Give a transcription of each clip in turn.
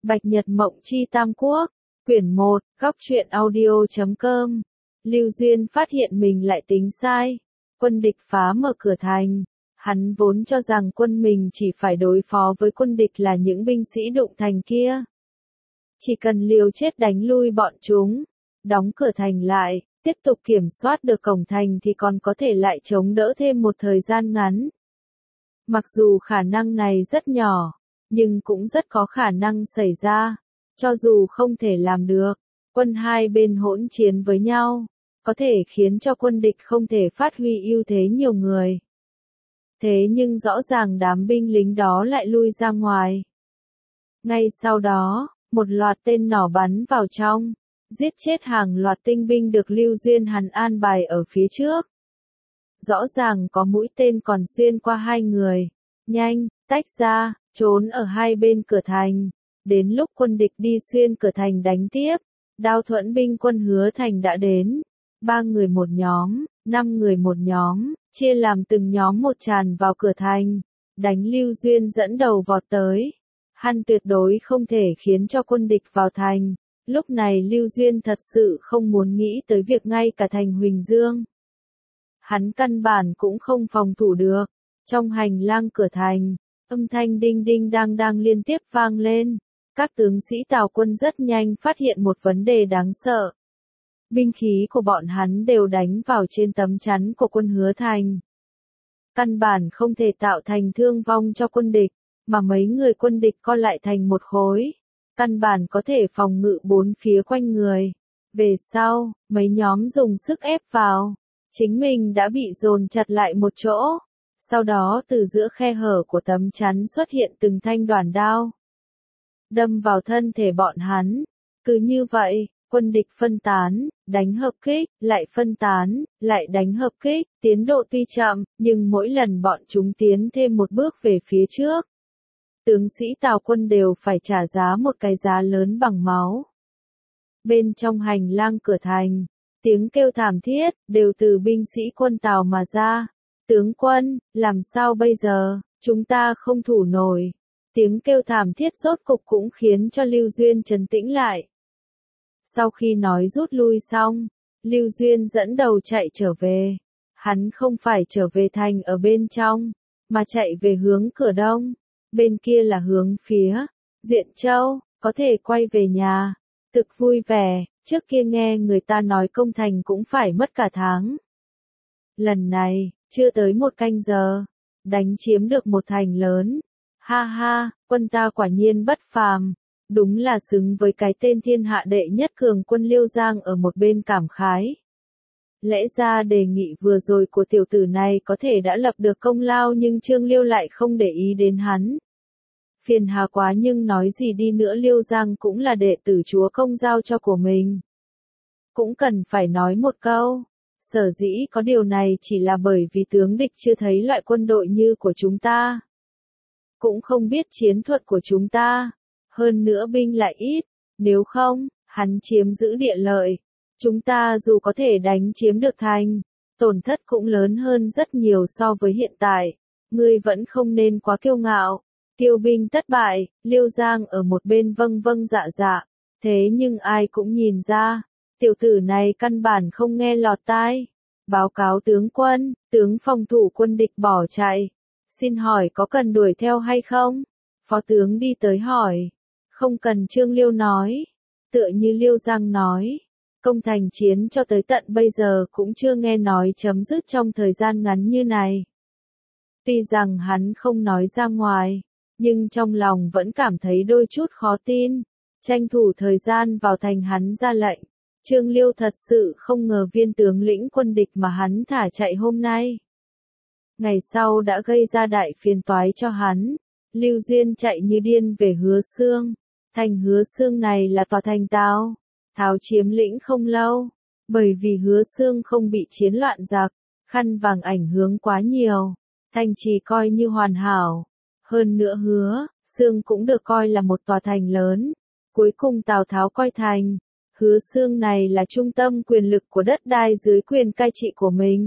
Bạch Nhật Mộng Chi Tam Quốc, quyển 1, góc truyện audio.com. Lưu Duyên phát hiện mình lại tính sai. Quân địch phá mở cửa thành. Hắn vốn cho rằng quân mình chỉ phải đối phó với quân địch là những binh sĩ đụng thành kia. Chỉ cần liều chết đánh lui bọn chúng, đóng cửa thành lại, tiếp tục kiểm soát được cổng thành thì còn có thể lại chống đỡ thêm một thời gian ngắn. Mặc dù khả năng này rất nhỏ, nhưng cũng rất có khả năng xảy ra. Cho dù không thể làm được, quân hai bên hỗn chiến với nhau, có thể khiến cho quân địch không thể phát huy ưu thế nhiều người. Thế nhưng rõ ràng đám binh lính đó lại lui ra ngoài. Ngay sau đó, một loạt tên nỏ bắn vào trong, giết chết hàng loạt tinh binh được Lưu Duyên hắn an bài ở phía trước. Rõ ràng có mũi tên còn xuyên qua hai người. Nhanh, tách ra, trốn ở hai bên cửa thành. Đến lúc quân địch đi xuyên cửa thành đánh tiếp, Đao Thuẫn binh quân Hứa Thành đã đến. 3 người một nhóm, 5 người một nhóm, chia làm từng nhóm một tràn vào cửa thành, đánh Lưu Duyên dẫn đầu vọt tới. Hắn tuyệt đối không thể khiến cho quân địch vào thành. Lúc này Lưu Duyên thật sự không muốn nghĩ tới việc ngay cả thành Huỳnh Dương. Hắn căn bản cũng không phòng thủ được. Trong hành lang cửa thành, âm thanh đinh đinh đang liên tiếp vang lên. Các tướng sĩ Tào quân rất nhanh phát hiện một vấn đề đáng sợ. Binh khí của bọn hắn đều đánh vào trên tấm chắn của quân Hứa Thành. Căn bản không thể tạo thành thương vong cho quân địch, mà mấy người quân địch co lại thành một khối. Căn bản có thể phòng ngự bốn phía quanh người. Về sau, mấy nhóm dùng sức ép vào. Chính mình đã bị dồn chặt lại một chỗ. Sau đó từ giữa khe hở của tấm chắn xuất hiện từng thanh đoản đao. Đâm vào thân thể bọn hắn. Cứ như vậy, quân địch phân tán, đánh hợp kích, lại phân tán, lại đánh hợp kích. Tiến độ tuy chậm, nhưng mỗi lần bọn chúng tiến thêm một bước về phía trước. Tướng sĩ Tào quân đều phải trả giá một cái giá lớn bằng máu. Bên trong hành lang cửa thành, tiếng kêu thảm thiết, đều từ binh sĩ quân Tào mà ra. Tướng quân, làm sao bây giờ, chúng ta không thủ nổi. Tiếng kêu thảm thiết rốt cục cũng khiến cho Lưu Duyên trấn tĩnh lại. Sau khi nói rút lui xong, Lưu Duyên dẫn đầu chạy trở về. Hắn không phải trở về thành ở bên trong, mà chạy về hướng cửa đông. Bên kia là hướng phía Diện Châu, có thể quay về nhà. Thực vui vẻ, trước kia nghe người ta nói công thành cũng phải mất cả tháng. Lần này, chưa tới 1 canh giờ, đánh chiếm được một thành lớn. Ha ha, quân ta quả nhiên bất phàm, đúng là xứng với cái tên thiên hạ đệ nhất cường quân Liêu Giang ở một bên cảm khái. Lẽ ra đề nghị vừa rồi của tiểu tử này có thể đã lập được công lao nhưng Trương Liêu lại không để ý đến hắn. Phiền hà quá nhưng nói gì đi nữa Liêu Giang cũng là đệ tử chúa công giao cho của mình. Cũng cần phải nói một câu. Sở dĩ có điều này chỉ là bởi vì tướng địch chưa thấy loại quân đội như của chúng ta. Cũng không biết chiến thuật của chúng ta. Hơn nữa binh lại ít. Nếu không, hắn chiếm giữ địa lợi. Chúng ta dù có thể đánh chiếm được thành, tổn thất cũng lớn hơn rất nhiều so với hiện tại. Ngươi vẫn không nên quá kiêu ngạo. Tiêu binh thất bại, Liêu Giang ở một bên vâng dạ dạ. Thế nhưng ai cũng nhìn ra, tiểu tử này căn bản không nghe lọt tai. Báo cáo tướng quân, tướng phòng thủ quân địch bỏ chạy. Xin hỏi có cần đuổi theo hay không? Phó tướng đi tới hỏi. Không cần Trương Liêu nói. Tựa như Liêu Giang nói. Công thành chiến cho tới tận bây giờ cũng chưa nghe nói chấm dứt trong thời gian ngắn như này. Tuy rằng hắn không nói ra ngoài, nhưng trong lòng vẫn cảm thấy đôi chút khó tin. Tranh thủ thời gian vào thành hắn ra lệnh. Trương Liêu thật sự không ngờ viên tướng lĩnh quân địch mà hắn thả chạy hôm nay. Ngày sau đã gây ra đại phiền toái cho hắn. Lưu Duyên chạy như điên về Hứa Xương. Thành Hứa Xương này là tòa thành Tào Tháo chiếm lĩnh không lâu. Bởi vì Hứa Xương không bị chiến loạn giặc, khăn vàng ảnh hưởng quá nhiều. Thành chỉ coi như hoàn hảo. Hơn nữa Hứa Xương cũng được coi là một tòa thành lớn. Cuối cùng Tào Tháo coi thành Hứa Xương này là trung tâm quyền lực của đất đai dưới quyền cai trị của mình.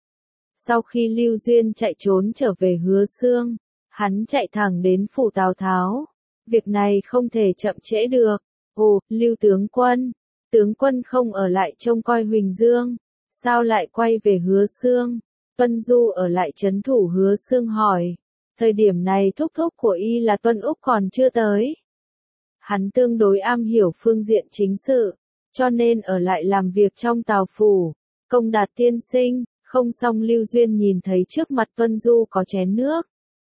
Sau khi Lưu Duyên chạy trốn trở về Hứa Xương, hắn chạy thẳng đến phủ Tào Tháo. Việc này không thể chậm trễ được. Ồ, Lưu tướng quân không ở lại trông coi Huỳnh Dương, sao lại quay về Hứa Xương? Tuân Du ở lại trấn thủ Hứa Xương hỏi. Thời điểm này thúc thúc của y là Tuân Úc còn chưa tới. Hắn tương đối am hiểu phương diện chính sự, cho nên ở lại làm việc trong Tào phủ. Công Đạt tiên sinh, không xong Lưu Duyên nhìn thấy trước mặt Tuân Du có chén nước.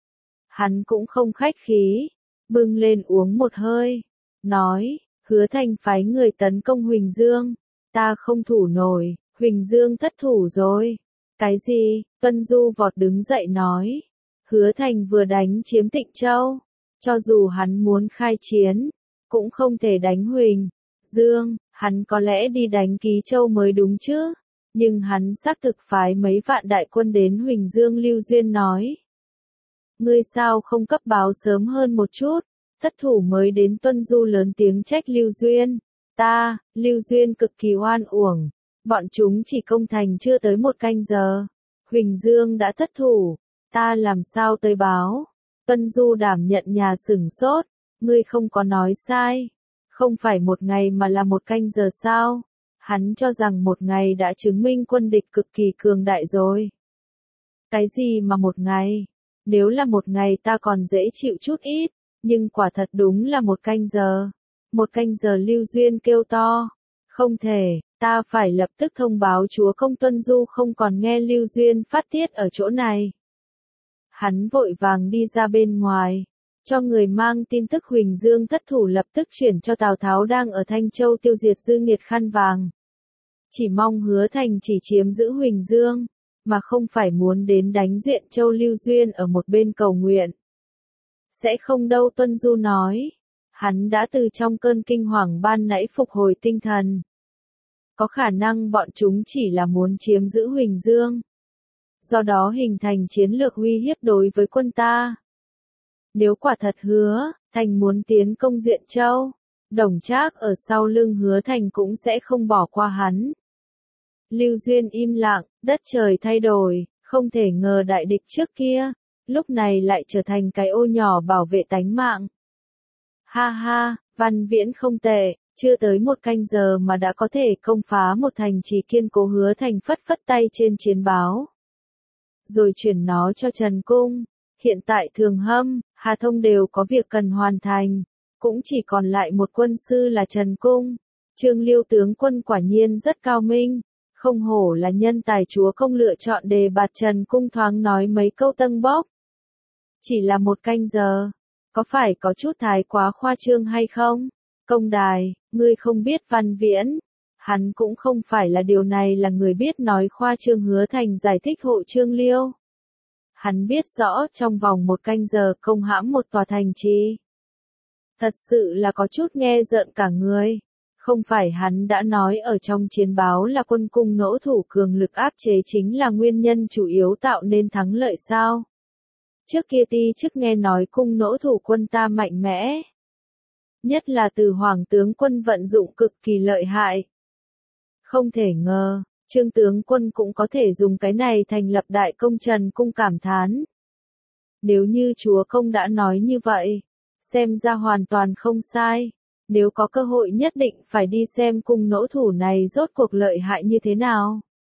Hắn cũng không khách khí, bưng lên uống một hơi, nói, Hứa Thành phái người tấn công Huỳnh Dương, ta không thủ nổi, Huỳnh Dương thất thủ rồi. Cái gì? Tuân Du vọt đứng dậy nói, Hứa Thành vừa đánh chiếm Tịnh Châu, cho dù hắn muốn khai chiến, cũng không thể đánh Huỳnh Dương, hắn có lẽ đi đánh Ký Châu mới đúng chứ, nhưng hắn xác thực phái mấy vạn đại quân đến Huỳnh Dương. Lưu Duyên nói, ngươi sao không cấp báo sớm hơn một chút, thất thủ mới đến. Tuân Du lớn tiếng trách Lưu Duyên, Lưu Duyên cực kỳ oan uổng, bọn chúng chỉ công thành chưa tới một canh giờ, Huỳnh Dương đã thất thủ, ta làm sao tới báo? Tuân Du đảm nhận nhà sửng sốt, ngươi không có nói sai, không phải một ngày mà là một canh giờ sao? Hắn cho rằng một ngày đã chứng minh quân địch cực kỳ cường đại rồi. Cái gì mà một ngày? Nếu là một ngày ta còn dễ chịu chút ít, nhưng quả thật đúng là một canh giờ. Một canh giờ. Lưu Duyên kêu to. Không thể, ta phải lập tức thông báo chúa công. Tuân Du không còn nghe Lưu Duyên phát tiết ở chỗ này. Hắn vội vàng đi ra bên ngoài, cho người mang tin tức Huỳnh Dương thất thủ lập tức chuyển cho Tào Tháo đang ở Thanh Châu tiêu diệt dư nghiệt khăn vàng. Chỉ mong Hứa Thành chỉ chiếm giữ Huỳnh Dương, mà không phải muốn đến đánh Duyện Châu. Lưu Duyên ở một bên cầu nguyện. Sẽ không đâu. Tuân Du nói. Hắn đã từ trong cơn kinh hoàng ban nãy phục hồi tinh thần. Có khả năng bọn chúng chỉ là muốn chiếm giữ Huỳnh Dương, do đó hình thành chiến lược uy hiếp đối với quân ta. Nếu quả thật Hứa Thành muốn tiến công Duyện Châu, Đổng Trác ở sau lưng Hứa Thành cũng sẽ không bỏ qua hắn. Lưu Duyên im lặng, đất trời thay đổi, không thể ngờ đại địch trước kia, lúc này lại trở thành cái ô nhỏ bảo vệ tánh mạng. Ha ha, Văn Viễn không tệ, chưa tới một canh giờ mà đã có thể công phá một thành trì kiên cố. Hứa Thành phất phất tay trên chiến báo, rồi chuyển nó cho Trần Cung. Hiện tại Thường Hâm, Hà Thông đều có việc cần hoàn thành, cũng chỉ còn lại một quân sư là Trần Cung. Trương Liêu tướng quân quả nhiên rất cao minh, không hổ là nhân tài chúa công lựa chọn đề bạt. Trần Cung thoáng nói mấy câu tâng bốc. Chỉ là một canh giờ, có phải có chút thái quá khoa trương hay không? Công Đài, ngươi không biết Văn Viễn, hắn cũng không phải là điều này là người biết nói khoa trương. Hứa Thành giải thích hộ Trương Liêu. Hắn biết rõ trong vòng một canh giờ công hãm một tòa thành trì. Thật sự là có chút nghe rợn cả người. Không phải hắn đã nói ở trong chiến báo là quân cung nỗ thủ cường lực áp chế chính là nguyên nhân chủ yếu tạo nên thắng lợi sao? Trước kia ti chức nghe nói cung nỗ thủ quân ta mạnh mẽ. Nhất là từ Hoàng tướng quân vận dụng cực kỳ lợi hại. Không thể ngờ, Trương tướng quân cũng có thể dùng cái này thành lập đại công. Trần Cung cảm thán. Nếu như chúa công đã nói như vậy, xem ra hoàn toàn không sai. Nếu có cơ hội nhất định phải đi xem cung nỗ thủ này rốt cuộc lợi hại như thế nào.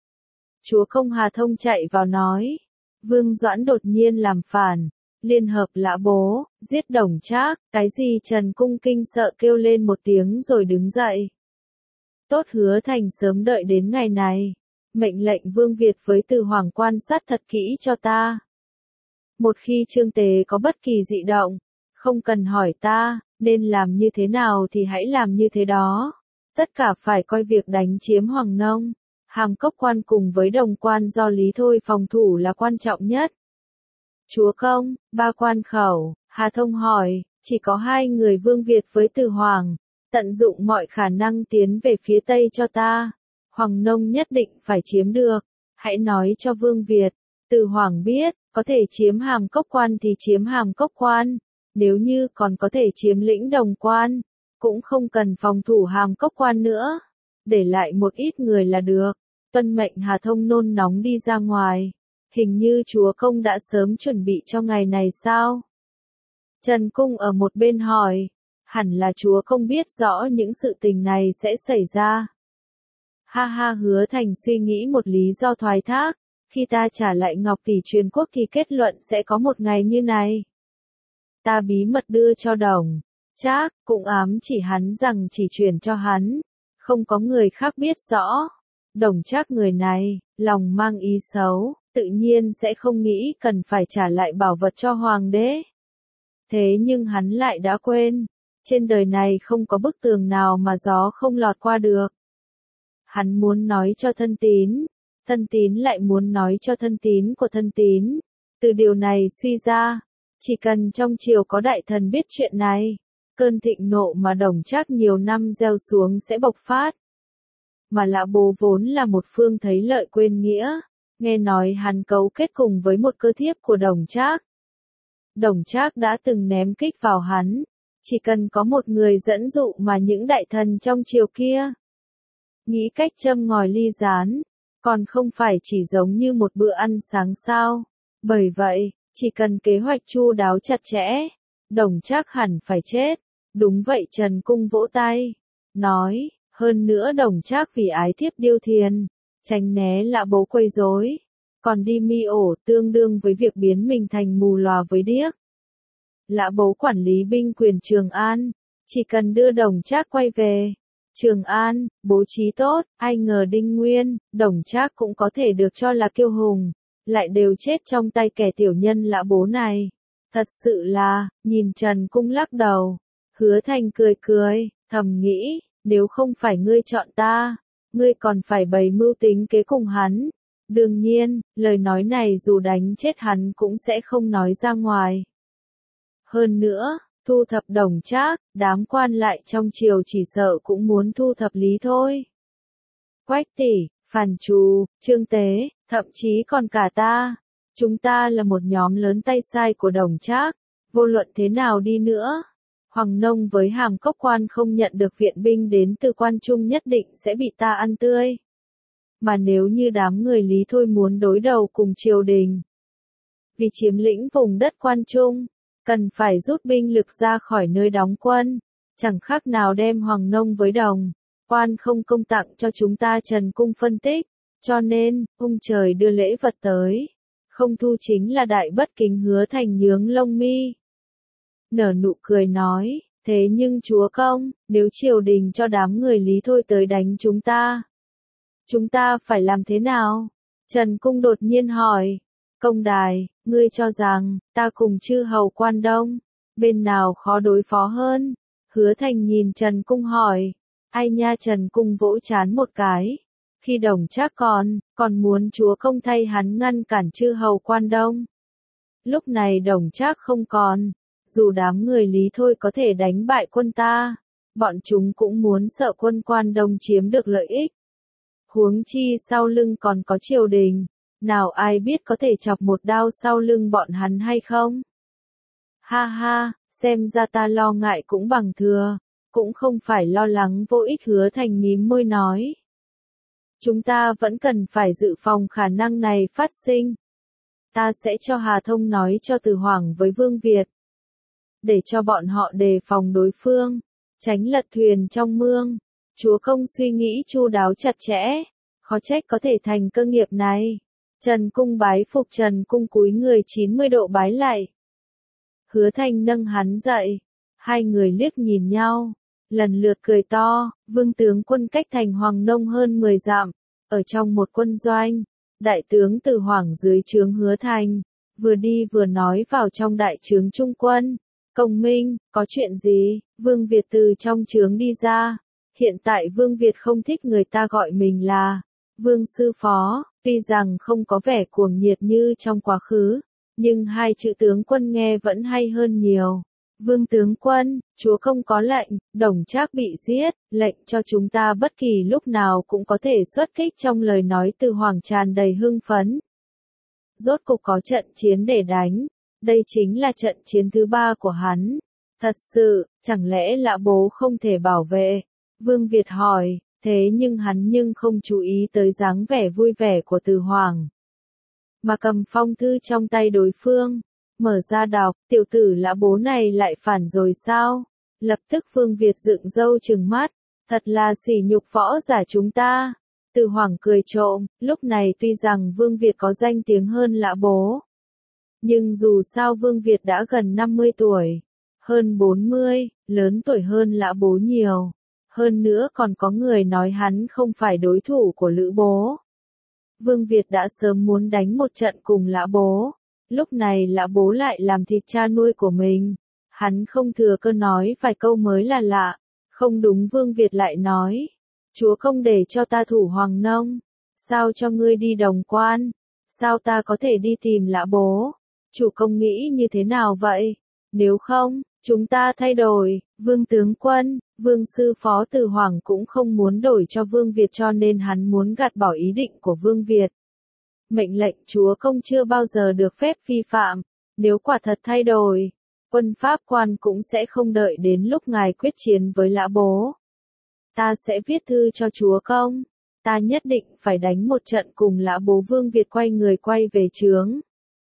Chúa công. Hà Thông chạy vào nói. Vương Doãn đột nhiên làm phản, liên hợp Lã Bố, giết Đổng Trác. Cái gì? Trần Cung kinh sợ kêu lên một tiếng rồi đứng dậy. Tốt, Hứa Thành sớm đợi đến ngày này. Mệnh lệnh Vương Việt với Từ Hoàng quan sát thật kỹ cho ta. Một khi Trương Tế có bất kỳ dị động, không cần hỏi ta, nên làm như thế nào thì hãy làm như thế đó. Tất cả phải coi việc đánh chiếm Hoàng Nông, Hàm Cốc quan cùng với Đồng quan do Lý Thôi phòng thủ là quan trọng nhất. Chúa công, ba quan khẩu, Hà Thông hỏi, chỉ có hai người Vương Việt với Từ Hoàng, tận dụng mọi khả năng tiến về phía Tây cho ta. Hoàng Nông nhất định phải chiếm được, hãy nói cho Vương Việt, Từ Hoàng biết, có thể chiếm Hàm Cốc quan thì chiếm Hàm Cốc quan, nếu như còn có thể chiếm lĩnh Đồng quan, cũng không cần phòng thủ Hàm Cốc quan nữa, để lại một ít người là được. Tuân mệnh. Hà Thông nôn nóng đi ra ngoài. Hình như chúa công đã sớm chuẩn bị cho ngày này sao? Trần Cung ở một bên hỏi, hẳn là chúa công biết rõ những sự tình này sẽ xảy ra. Ha ha, Hứa Thành suy nghĩ một lý do thoái thác, khi ta trả lại Ngọc Tỷ truyền quốc thì kết luận sẽ có một ngày như này. Ta bí mật đưa cho Đồng Trác, cũng ám chỉ hắn rằng chỉ truyền cho hắn, không có người khác biết rõ. Đồng Trác người này, lòng mang ý xấu, tự nhiên sẽ không nghĩ cần phải trả lại bảo vật cho hoàng đế. Thế nhưng hắn lại đã quên, trên đời này không có bức tường nào mà gió không lọt qua được. Hắn muốn nói cho thân tín lại muốn nói cho thân tín của thân tín. Từ điều này suy ra, chỉ cần trong triều có đại thần biết chuyện này, cơn thịnh nộ mà Đồng Trác nhiều năm gieo xuống sẽ bộc phát. Mà Lã Bố vốn là một phương thấy lợi quên nghĩa, nghe nói hắn cấu kết cùng với một cơ thiếp của Đồng Trác. Đồng Trác đã từng ném kích vào hắn, chỉ cần có một người dẫn dụ mà những đại thần trong triều kia nghĩ cách châm ngòi ly gián, còn không phải chỉ giống như một bữa ăn sáng sao. Bởi vậy, chỉ cần kế hoạch chu đáo chặt chẽ, Đồng Trác hẳn phải chết. Đúng vậy, Trần Cung vỗ tay, nói, hơn nữa Đồng Trác vì ái thiếp Điêu Thiền, tránh né Lã Bố quấy rối, còn đi mi ổ tương đương với việc biến mình thành mù lòa với điếc. Lã Bố quản lý binh quyền Trường An, chỉ cần đưa Đồng Trác quay về Trường An, bố trí tốt, ai ngờ Đinh Nguyên, Đồng Trác cũng có thể được cho là kiêu hùng, lại đều chết trong tay kẻ tiểu nhân Lã Bố này. Thật sự là, nhìn Trần Cung lắc đầu, Hứa Thành cười cười, thầm nghĩ, nếu không phải ngươi chọn ta, ngươi còn phải bày mưu tính kế cùng hắn. Đương nhiên, lời nói này dù đánh chết hắn cũng sẽ không nói ra ngoài. Hơn nữa, thu thập Đồng Trác, đám quan lại trong triều chỉ sợ cũng muốn thu thập Lý thôi. Quách Tỷ, Phàn Trù, Trương Tế, thậm chí còn cả ta. Chúng ta là một nhóm lớn tay sai của Đồng Trác, vô luận thế nào đi nữa. Hoàng Nông với Hàm Cốc Quan không nhận được viện binh đến từ Quan Trung nhất định sẽ bị ta ăn tươi. Mà nếu như đám người Lý thôi muốn đối đầu cùng triều đình, vì chiếm lĩnh vùng đất Quan Trung, cần phải rút binh lực ra khỏi nơi đóng quân, chẳng khác nào đem Hoàng Nông với Đồng Quan không công tặng cho chúng ta. Trần Cung phân tích, cho nên, ông trời đưa lễ vật tới, không thu chính là đại bất kính. Hứa Thành nhướng lông mi, nở nụ cười nói, thế nhưng chúa công, nếu triều đình cho đám người Lý thôi tới đánh chúng ta phải làm thế nào? Trần Cung đột nhiên hỏi, Công Đài, ngươi cho rằng, ta cùng chư hầu Quan Đông, bên nào khó đối phó hơn? Hứa Thành nhìn Trần Cung hỏi, ai nha? Trần Cung vỗ trán một cái, khi Đồng Trác còn muốn chúa công thay hắn ngăn cản chư hầu Quan Đông. Lúc này Đồng Trác không còn, dù đám người Lý thôi có thể đánh bại quân ta, bọn chúng cũng muốn sợ quân Quan Đông chiếm được lợi ích. Huống chi sau lưng còn có triều đình, nào ai biết có thể chọc một đao sau lưng bọn hắn hay không? Ha ha, xem ra ta lo ngại cũng bằng thừa, cũng không phải lo lắng vô ích. Hứa Thành mím môi nói, chúng ta vẫn cần phải dự phòng khả năng này phát sinh. Ta sẽ cho Hà Thông nói cho Từ Hoàng với Vương Việt, để cho bọn họ đề phòng đối phương, tránh lật thuyền trong mương. Chúa công suy nghĩ chu đáo chặt chẽ, khó trách có thể thành cơ nghiệp này. Trần Cung bái phục. Trần Cung cúi người 90 độ bái lại. Hứa Thành nâng hắn dậy, hai người liếc nhìn nhau, lần lượt cười to. Vương tướng quân cách thành Hoàng Nông hơn 10 dặm, ở trong một quân doanh, đại tướng Từ Hoàng dưới trướng Hứa Thành, vừa đi vừa nói vào trong đại trướng trung quân. Công Minh, có chuyện gì? Vương Việt từ trong trướng đi ra. Hiện tại Vương Việt không thích người ta gọi mình là Vương sư phó, tuy rằng không có vẻ cuồng nhiệt như trong quá khứ, nhưng hai chữ tướng quân nghe vẫn hay hơn nhiều. Vương tướng quân, chúa không có lệnh, Đồng Trác bị giết, lệnh cho chúng ta bất kỳ lúc nào cũng có thể xuất kích. Trong lời nói Từ Hoàng tràn đầy hưng phấn. Rốt cục có trận chiến để đánh, đây chính là trận chiến thứ 3 của hắn. Thật sự, chẳng lẽ Lã Bố không thể bảo vệ? Vương Việt hỏi, thế nhưng hắn không chú ý tới dáng vẻ vui vẻ của Từ Hoàng, mà cầm phong thư trong tay đối phương. Mở ra đọc, tiểu tử Lã Bố này lại phản rồi sao? Lập tức Vương Việt dựng râu trừng mắt, thật là sỉ nhục võ giả chúng ta. Từ Hoàng cười trộm, lúc này tuy rằng Vương Việt có danh tiếng hơn Lã Bố. Nhưng dù sao Vương Việt đã gần 50 tuổi, hơn 40, lớn tuổi hơn Lã Bố nhiều. Hơn nữa còn có người nói hắn không phải đối thủ của Lữ Bố. Vương Việt đã sớm muốn đánh một trận cùng Lã Bố. Lúc này Lã Bố lại làm thịt cha nuôi của mình. Hắn không thừa cơ nói vài câu mới là lạ. Không đúng, Vương Việt lại nói. Chúa không để cho ta thủ Hoàng Nông. Sao cho ngươi đi Đồng Quan? Sao ta có thể đi tìm Lã Bố? Chủ công nghĩ như thế nào vậy? Nếu không, chúng ta thay đổi. Vương tướng quân, Vương sư phó Từ Hoàng cũng không muốn đổi cho Vương Việt, cho nên hắn muốn gạt bỏ ý định của Vương Việt. Mệnh lệnh chúa công chưa bao giờ được phép vi phạm. Nếu quả thật thay đổi, quân pháp quan cũng sẽ không đợi đến lúc ngài quyết chiến với Lã Bố. Ta sẽ viết thư cho chúa công. Ta nhất định phải đánh một trận cùng Lã Bố. Vương Việt quay người quay về trướng.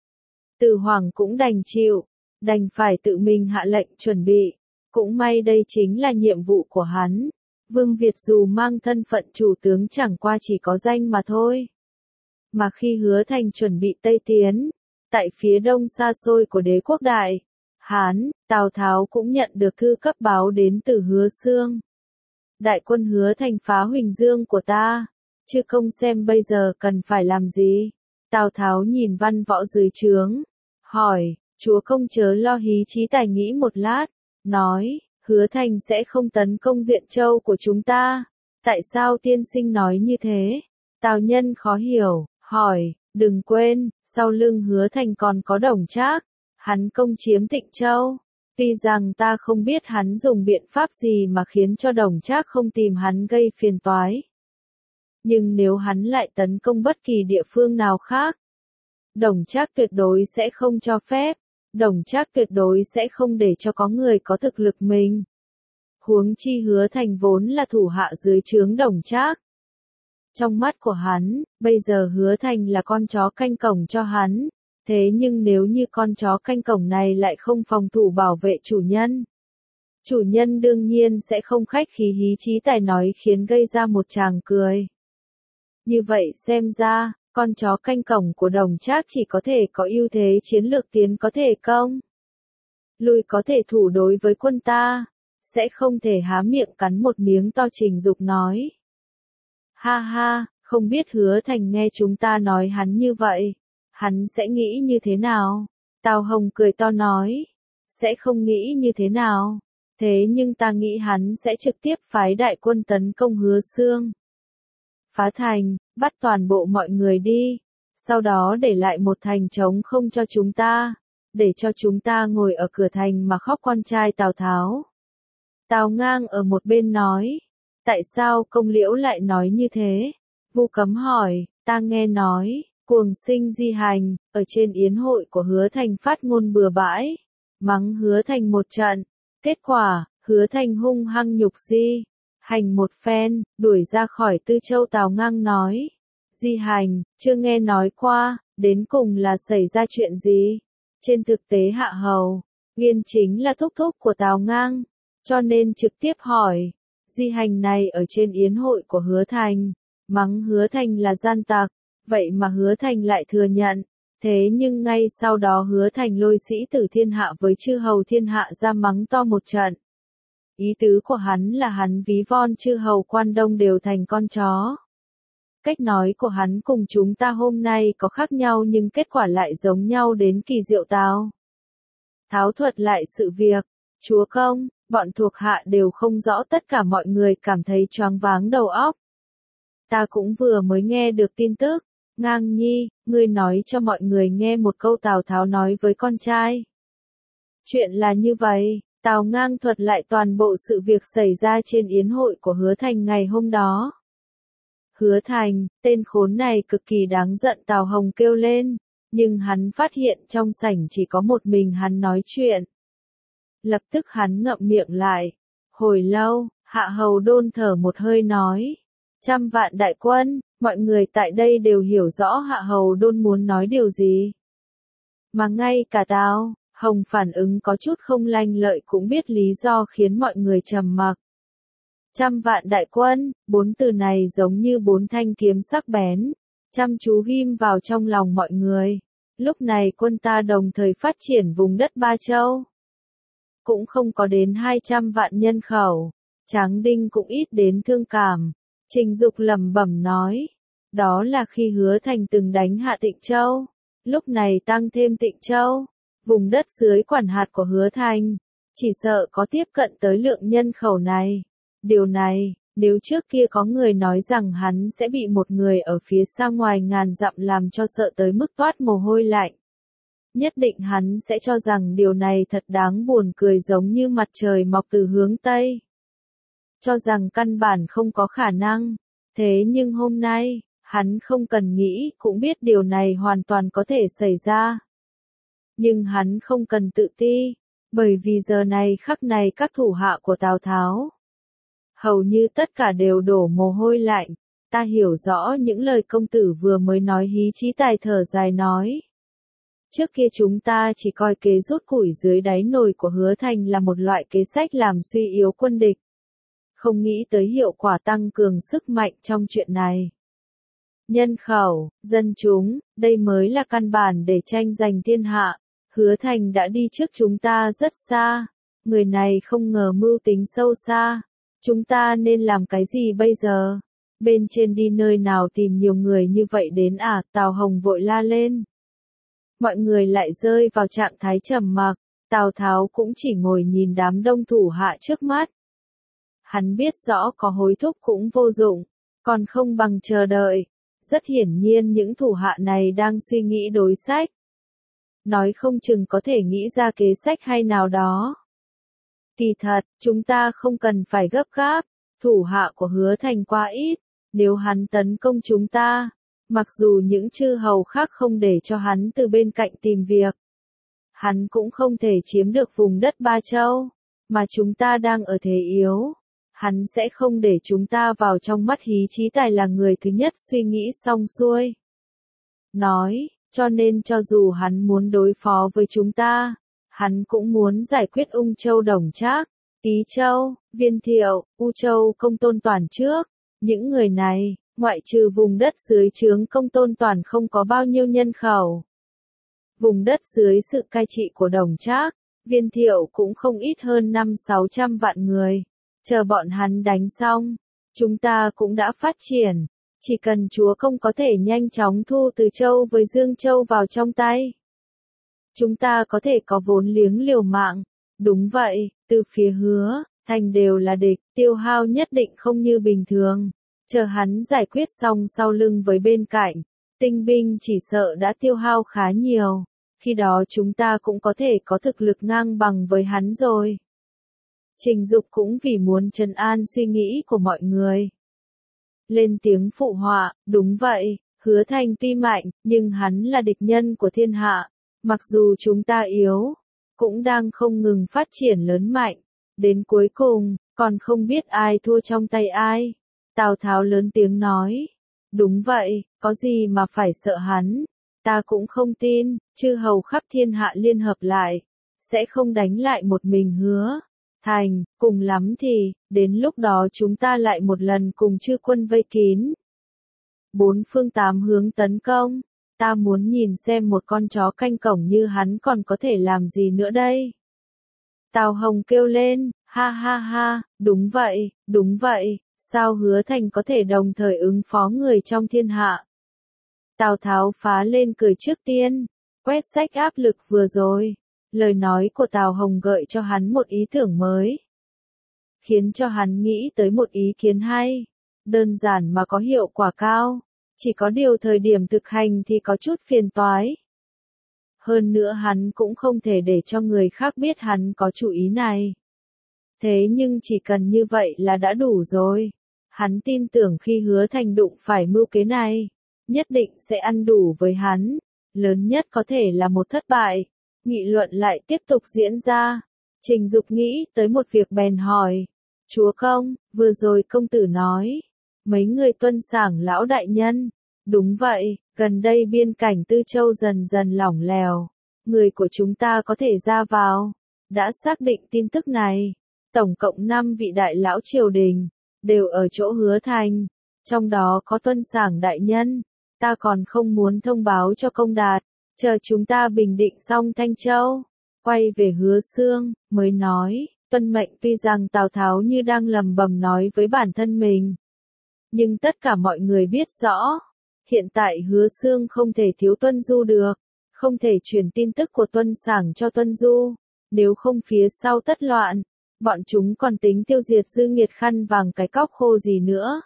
Từ Hoàng cũng đành chịu, đành phải tự mình hạ lệnh chuẩn bị. Cũng may đây chính là nhiệm vụ của hắn. Vương Việt dù mang thân phận chủ tướng chẳng qua chỉ có danh mà thôi. Mà khi Hứa Thành chuẩn bị Tây tiến, tại phía đông xa xôi của đế quốc Đại Hán, Tào Tháo cũng nhận được thư cấp báo đến từ Hứa Xương. Đại quân Hứa Thành phá Huỳnh Dương của ta, chư công xem bây giờ cần phải làm gì? Tào Tháo nhìn văn võ dưới trướng, hỏi, chúa công chớ lo, hí trí tài nghĩ một lát, nói, Hứa Thành sẽ không tấn công Duyện Châu của chúng ta. Tại sao tiên sinh nói như thế? Tào Nhân khó hiểu, hỏi, đừng quên, sau lưng Hứa Thành còn có Đồng Trác, hắn công chiếm Tịnh Châu. Tuy rằng ta không biết hắn dùng biện pháp gì mà khiến cho Đồng Trác không tìm hắn gây phiền toái. Nhưng nếu hắn lại tấn công bất kỳ địa phương nào khác, Đồng Trác tuyệt đối sẽ không cho phép. Đồng Trác tuyệt đối sẽ không để cho có người có thực lực mình. Huống chi Hứa Thành vốn là thủ hạ dưới trướng Đồng Trác. Trong mắt của hắn, bây giờ Hứa Thành là con chó canh cổng cho hắn. Thế nhưng nếu như con chó canh cổng này lại không phòng thủ bảo vệ chủ nhân đương nhiên sẽ không khách khí, hí trí tài nói khiến gây ra một tràng cười. Như vậy xem ra, con chó canh cổng của Đồng Trác chỉ có thể có ưu thế chiến lược, tiến có thể công lui có thể thủ đối với quân ta, sẽ không thể há miệng cắn một miếng to. Trình Dục nói. Ha ha, không biết Hứa Thành nghe chúng ta nói hắn như vậy, hắn sẽ nghĩ như thế nào? Tào Hồng cười to nói. Sẽ không nghĩ như thế nào? Thế nhưng ta nghĩ hắn sẽ trực tiếp phái đại quân tấn công Hứa Xương. Phá thành, bắt toàn bộ mọi người đi. Sau đó để lại một thành trống không cho chúng ta. Để cho chúng ta ngồi ở cửa thành mà khóc. Con trai Tào Tháo, Tào Ngang ở một bên nói. Tại sao công liễu lại nói như thế? Vu Cấm hỏi. Ta nghe nói, cuồng sinh Di Hành, ở trên yến hội của Hứa Thành phát ngôn bừa bãi, mắng Hứa Thành một trận. Kết quả, Hứa Thành hung hăng nhục Di Hành một phen, đuổi ra khỏi Tư Châu. Tào Ngang nói. Di Hành, chưa nghe nói qua, đến cùng là xảy ra chuyện gì? Trên thực tế Hạ Hầu Uyên chính là thúc thúc của Tào Ngang, cho nên trực tiếp hỏi. Di Hành này ở trên yến hội của Hứa Thành, mắng Hứa Thành là gian tặc, vậy mà Hứa Thành lại thừa nhận. Thế nhưng ngay sau đó Hứa Thành lôi sĩ tử thiên hạ với chư hầu thiên hạ ra mắng to một trận. Ý tứ của hắn là hắn ví von chư hầu Quan Đông đều thành con chó. Cách nói của hắn cùng chúng ta hôm nay có khác nhau nhưng kết quả lại giống nhau đến kỳ diệu. Tào Tháo thuật lại sự việc. Chúa công, bọn thuộc hạ đều không rõ, tất cả mọi người cảm thấy choáng váng đầu óc. Ta cũng vừa mới nghe được tin tức. Ngang Nhi, ngươi nói cho mọi người nghe một câu. Tào Tháo nói với con trai. Chuyện là như vậy. Tào Ngang thuật lại toàn bộ sự việc xảy ra trên yến hội của Hứa Thành ngày hôm đó. Hứa Thành, tên khốn này cực kỳ đáng giận. Tào Hồng kêu lên, nhưng hắn phát hiện trong sảnh chỉ có một mình hắn nói chuyện. Lập tức hắn ngậm miệng lại. Hồi lâu, Hạ Hầu Đôn thở một hơi nói. 100 vạn đại quân, mọi người tại đây đều hiểu rõ Hạ Hầu Đôn muốn nói điều gì. Mà ngay cả Tào Hồng phản ứng có chút không lanh lợi cũng biết lý do khiến mọi người trầm mặc. 100 vạn đại quân, 4 từ này giống như 4 thanh kiếm sắc bén, chăm chú ghim vào trong lòng mọi người. Lúc này quân ta đồng thời phát triển vùng đất Ba Châu. Cũng không có đến 200 vạn nhân khẩu. Tráng Đinh cũng ít đến thương cảm. Trình Dục lẩm bẩm nói. Đó là khi Hứa Thành từng đánh hạ Tịnh Châu. Lúc này tăng thêm Tịnh Châu. Vùng đất dưới quản hạt của Hứa Thành. Chỉ sợ có tiếp cận tới lượng nhân khẩu này. Điều này, nếu trước kia có người nói rằng hắn sẽ bị một người ở phía xa ngoài ngàn dặm làm cho sợ tới mức toát mồ hôi lạnh. Nhất định hắn sẽ cho rằng điều này thật đáng buồn cười giống như mặt trời mọc từ hướng Tây. Cho rằng căn bản không có khả năng. Thế nhưng hôm nay, hắn không cần nghĩ cũng biết điều này hoàn toàn có thể xảy ra. Nhưng hắn không cần tự ti, bởi vì giờ này khắc này các thủ hạ của Tào Tháo hầu như tất cả đều đổ mồ hôi lạnh. Ta hiểu rõ những lời công tử vừa mới nói. Hí Chí Tài thở dài nói. Trước kia chúng ta chỉ coi kế rút củi dưới đáy nồi của Hứa Thành là một loại kế sách làm suy yếu quân địch. Không nghĩ tới hiệu quả tăng cường sức mạnh trong chuyện này. Nhân khẩu, dân chúng, đây mới là căn bản để tranh giành thiên hạ. Hứa Thành đã đi trước chúng ta rất xa. Người này không ngờ mưu tính sâu xa. Chúng ta nên làm cái gì bây giờ? Bên trên đi nơi nào tìm nhiều người như vậy đến à? Tào Hồng vội la lên. Mọi người lại rơi vào trạng thái trầm mặc. Tào Tháo cũng chỉ ngồi nhìn đám đông thủ hạ trước mắt. Hắn biết rõ có hối thúc cũng vô dụng, còn không bằng chờ đợi. Rất hiển nhiên những thủ hạ này đang suy nghĩ đối sách. Nói không chừng có thể nghĩ ra kế sách hay nào đó. Kỳ thật, chúng ta không cần phải gấp gáp, thủ hạ của Hứa Thành quá ít, nếu hắn tấn công chúng ta, mặc dù những chư hầu khác không để cho hắn từ bên cạnh tìm việc, hắn cũng không thể chiếm được vùng đất Ba Châu, mà chúng ta đang ở thế yếu, hắn sẽ không để chúng ta vào trong mắt. Hí Chí Tài là người thứ nhất suy nghĩ xong xuôi. Nói, cho nên cho dù hắn muốn đối phó với chúng ta, hắn cũng muốn giải quyết Ung Châu Đồng Trác, Ý Châu, Viên Thiệu, U Châu Công Tôn Toàn trước. Những người này, ngoại trừ vùng đất dưới trướng Công Tôn Toàn không có bao nhiêu nhân khẩu. Vùng đất dưới sự cai trị của Đồng Trác, Viên Thiệu cũng không ít hơn 500-600 vạn người. Chờ bọn hắn đánh xong, chúng ta cũng đã phát triển. Chỉ cần chúa công có thể nhanh chóng thu Từ Châu với Dương Châu vào trong tay, chúng ta có thể có vốn liếng liều mạng. Đúng vậy, từ phía Hứa Thành đều là địch, tiêu hao nhất định không như bình thường. Chờ hắn giải quyết xong sau lưng với bên cạnh, tinh binh chỉ sợ đã tiêu hao khá nhiều. Khi đó chúng ta cũng có thể có thực lực ngang bằng với hắn rồi. Trình Dục cũng vì muốn trấn an suy nghĩ của mọi người, lên tiếng phụ họa. Đúng vậy, Hứa Thành tuy mạnh, nhưng hắn là địch nhân của thiên hạ. Mặc dù chúng ta yếu, cũng đang không ngừng phát triển lớn mạnh. Đến cuối cùng, còn không biết ai thua trong tay ai. Tào Tháo lớn tiếng nói. Đúng vậy, có gì mà phải sợ hắn. Ta cũng không tin, chư hầu khắp thiên hạ liên hợp lại, sẽ không đánh lại một mình Hứa Thành. Cùng lắm thì, đến lúc đó chúng ta lại một lần cùng chư quân vây kín. 4 phương 8 hướng tấn công. Ta muốn nhìn xem một con chó canh cổng như hắn còn có thể làm gì nữa đây. Tào Hồng kêu lên, ha ha ha, đúng vậy, sao Hứa Thành có thể đồng thời ứng phó người trong thiên hạ. Tào Tháo phá lên cười trước tiên, quét sạch áp lực vừa rồi. Lời nói của Tào Hồng gợi cho hắn một ý tưởng mới, khiến cho hắn nghĩ tới một ý kiến hay, đơn giản mà có hiệu quả cao. Chỉ có điều thời điểm thực hành thì có chút phiền toái. Hơn nữa hắn cũng không thể để cho người khác biết hắn có chủ ý này. Thế nhưng chỉ cần như vậy là đã đủ rồi. Hắn tin tưởng khi Hứa Thành đụng phải mưu kế này, nhất định sẽ ăn đủ với hắn. Lớn nhất có thể là một thất bại. Nghị luận lại tiếp tục diễn ra. Trình Dục nghĩ tới một việc bèn hỏi. Chúa công, vừa rồi công tử nói, mấy người tuân sảng lão đại nhân. Đúng vậy, gần đây biên cảnh Tư Châu dần dần lỏng lẻo. người của chúng ta có thể ra vào. Đã xác định tin tức này, tổng cộng 5 vị đại lão triều đình, đều ở chỗ Hứa Thành, trong đó có Tuân Sảng đại nhân, ta còn không muốn thông báo cho Công Đạt, chờ chúng ta bình định xong Thanh Châu, quay về Hứa Xương, mới nói, tuân mệnh. Tuy rằng Tào Tháo như đang lầm bầm nói với bản thân mình, nhưng tất cả mọi người biết rõ, hiện tại Hứa Xương không thể thiếu Tuân Du được, không thể truyền tin tức của Tuân Sảng cho Tuân Du, nếu không phía sau tất loạn, bọn chúng còn tính tiêu diệt Dư Nghiệt khăn vàng cái cóc khô gì nữa.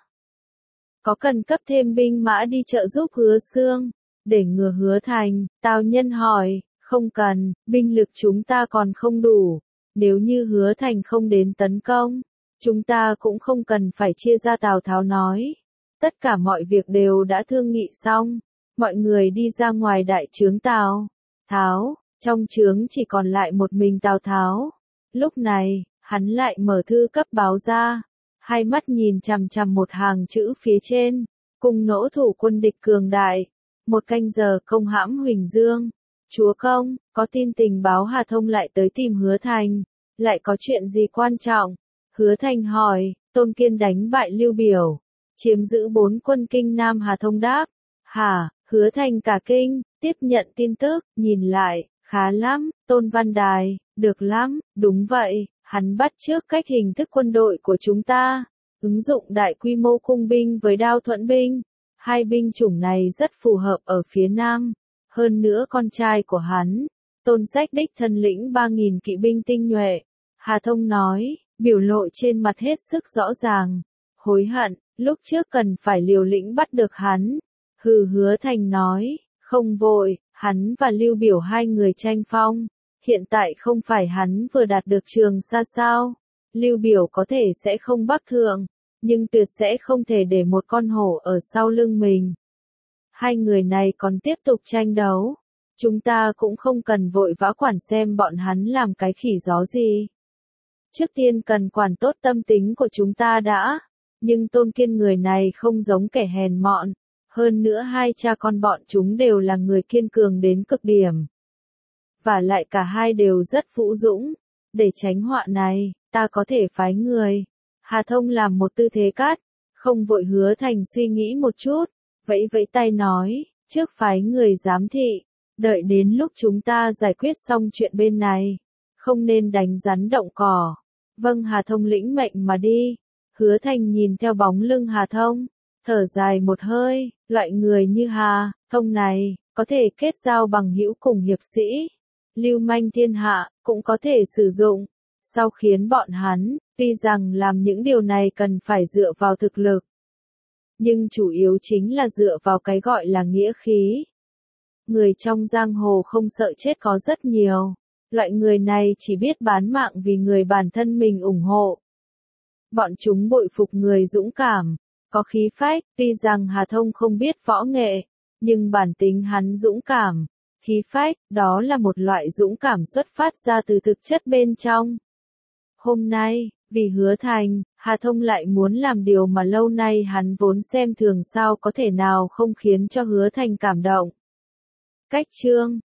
Có cần cấp thêm binh mã đi trợ giúp Hứa Xương, để ngừa Hứa Thành? Tào Nhân hỏi, không cần, binh lực chúng ta còn không đủ, nếu như Hứa Thành không đến tấn công, chúng ta cũng không cần phải chia ra. Tào Tháo nói, tất cả mọi việc đều đã thương nghị xong, mọi người đi ra ngoài đại trướng Tào Tháo, trong trướng chỉ còn lại một mình Tào Tháo. Lúc này, hắn lại mở thư cấp báo ra, hai mắt nhìn chằm chằm một hàng chữ phía trên, cùng nỗ thủ quân địch cường đại, 1 canh giờ công hãm Huỳnh Dương. Chúa công, có tin tình báo Hà Thông lại tới tìm Hứa Thành, lại có chuyện gì quan trọng? Hứa Thành hỏi. Tôn Kiên đánh bại Lưu Biểu, chiếm giữ 4 quân Kinh Nam. Hà Thông đáp, hả? Hứa Thành cả kinh, tiếp nhận tin tức, nhìn lại, khá lắm. Tôn Văn Đài, được lắm, đúng vậy, hắn bắt chước cách hình thức quân đội của chúng ta, ứng dụng đại quy mô cung binh với đao thuẫn binh. Hai binh chủng này rất phù hợp ở phía Nam, hơn nữa con trai của hắn, Tôn Sách đích thân lĩnh 3.000 kỵ binh tinh nhuệ. Hà Thông nói, biểu lộ trên mặt hết sức rõ ràng, hối hận, lúc trước cần phải liều lĩnh bắt được hắn. Hứa Thành nói, không vội, hắn và Lưu Biểu hai người tranh phong, hiện tại không phải hắn vừa đạt được Trường Sa sao? Lưu Biểu có thể sẽ không bắc thượng, nhưng tuyệt sẽ không thể để một con hổ ở sau lưng mình. Hai người này còn tiếp tục tranh đấu, chúng ta cũng không cần vội vã quản xem bọn hắn làm cái khỉ gió gì. Trước tiên cần quản tốt tâm tính của chúng ta đã, nhưng Tôn Kiên người này không giống kẻ hèn mọn, hơn nữa hai cha con bọn chúng đều là người kiên cường đến cực điểm. Và lại cả hai đều rất vũ dũng, để tránh họa này, ta có thể phái người. Hà Thông làm một tư thế cắt, không vội. Hứa Thành suy nghĩ một chút, vẫy vẫy tay nói, trước phái người giám thị, đợi đến lúc chúng ta giải quyết xong chuyện bên này, không nên đánh rắn động cỏ. Vâng. Hà Thông lĩnh mệnh mà đi. Hứa Thành nhìn theo bóng lưng Hà Thông, thở dài một hơi, loại người như Hà Thông này, có thể kết giao bằng hữu cùng hiệp sĩ, lưu manh thiên hạ, cũng có thể sử dụng. Sau khiến bọn hắn, tuy rằng làm những điều này cần phải dựa vào thực lực, nhưng chủ yếu chính là dựa vào cái gọi là nghĩa khí. Người trong giang hồ không sợ chết có rất nhiều, loại người này chỉ biết bán mạng vì người bản thân mình ủng hộ. Bọn chúng bội phục người dũng cảm, có khí phách. Tuy rằng Hà Thông không biết võ nghệ, nhưng bản tính hắn dũng cảm, khí phách, đó là một loại dũng cảm xuất phát ra từ thực chất bên trong. Hôm nay, vì Hứa Thành, Hà Thông lại muốn làm điều mà lâu nay hắn vốn xem thường, sao có thể nào không khiến cho Hứa Thành cảm động. Cách chương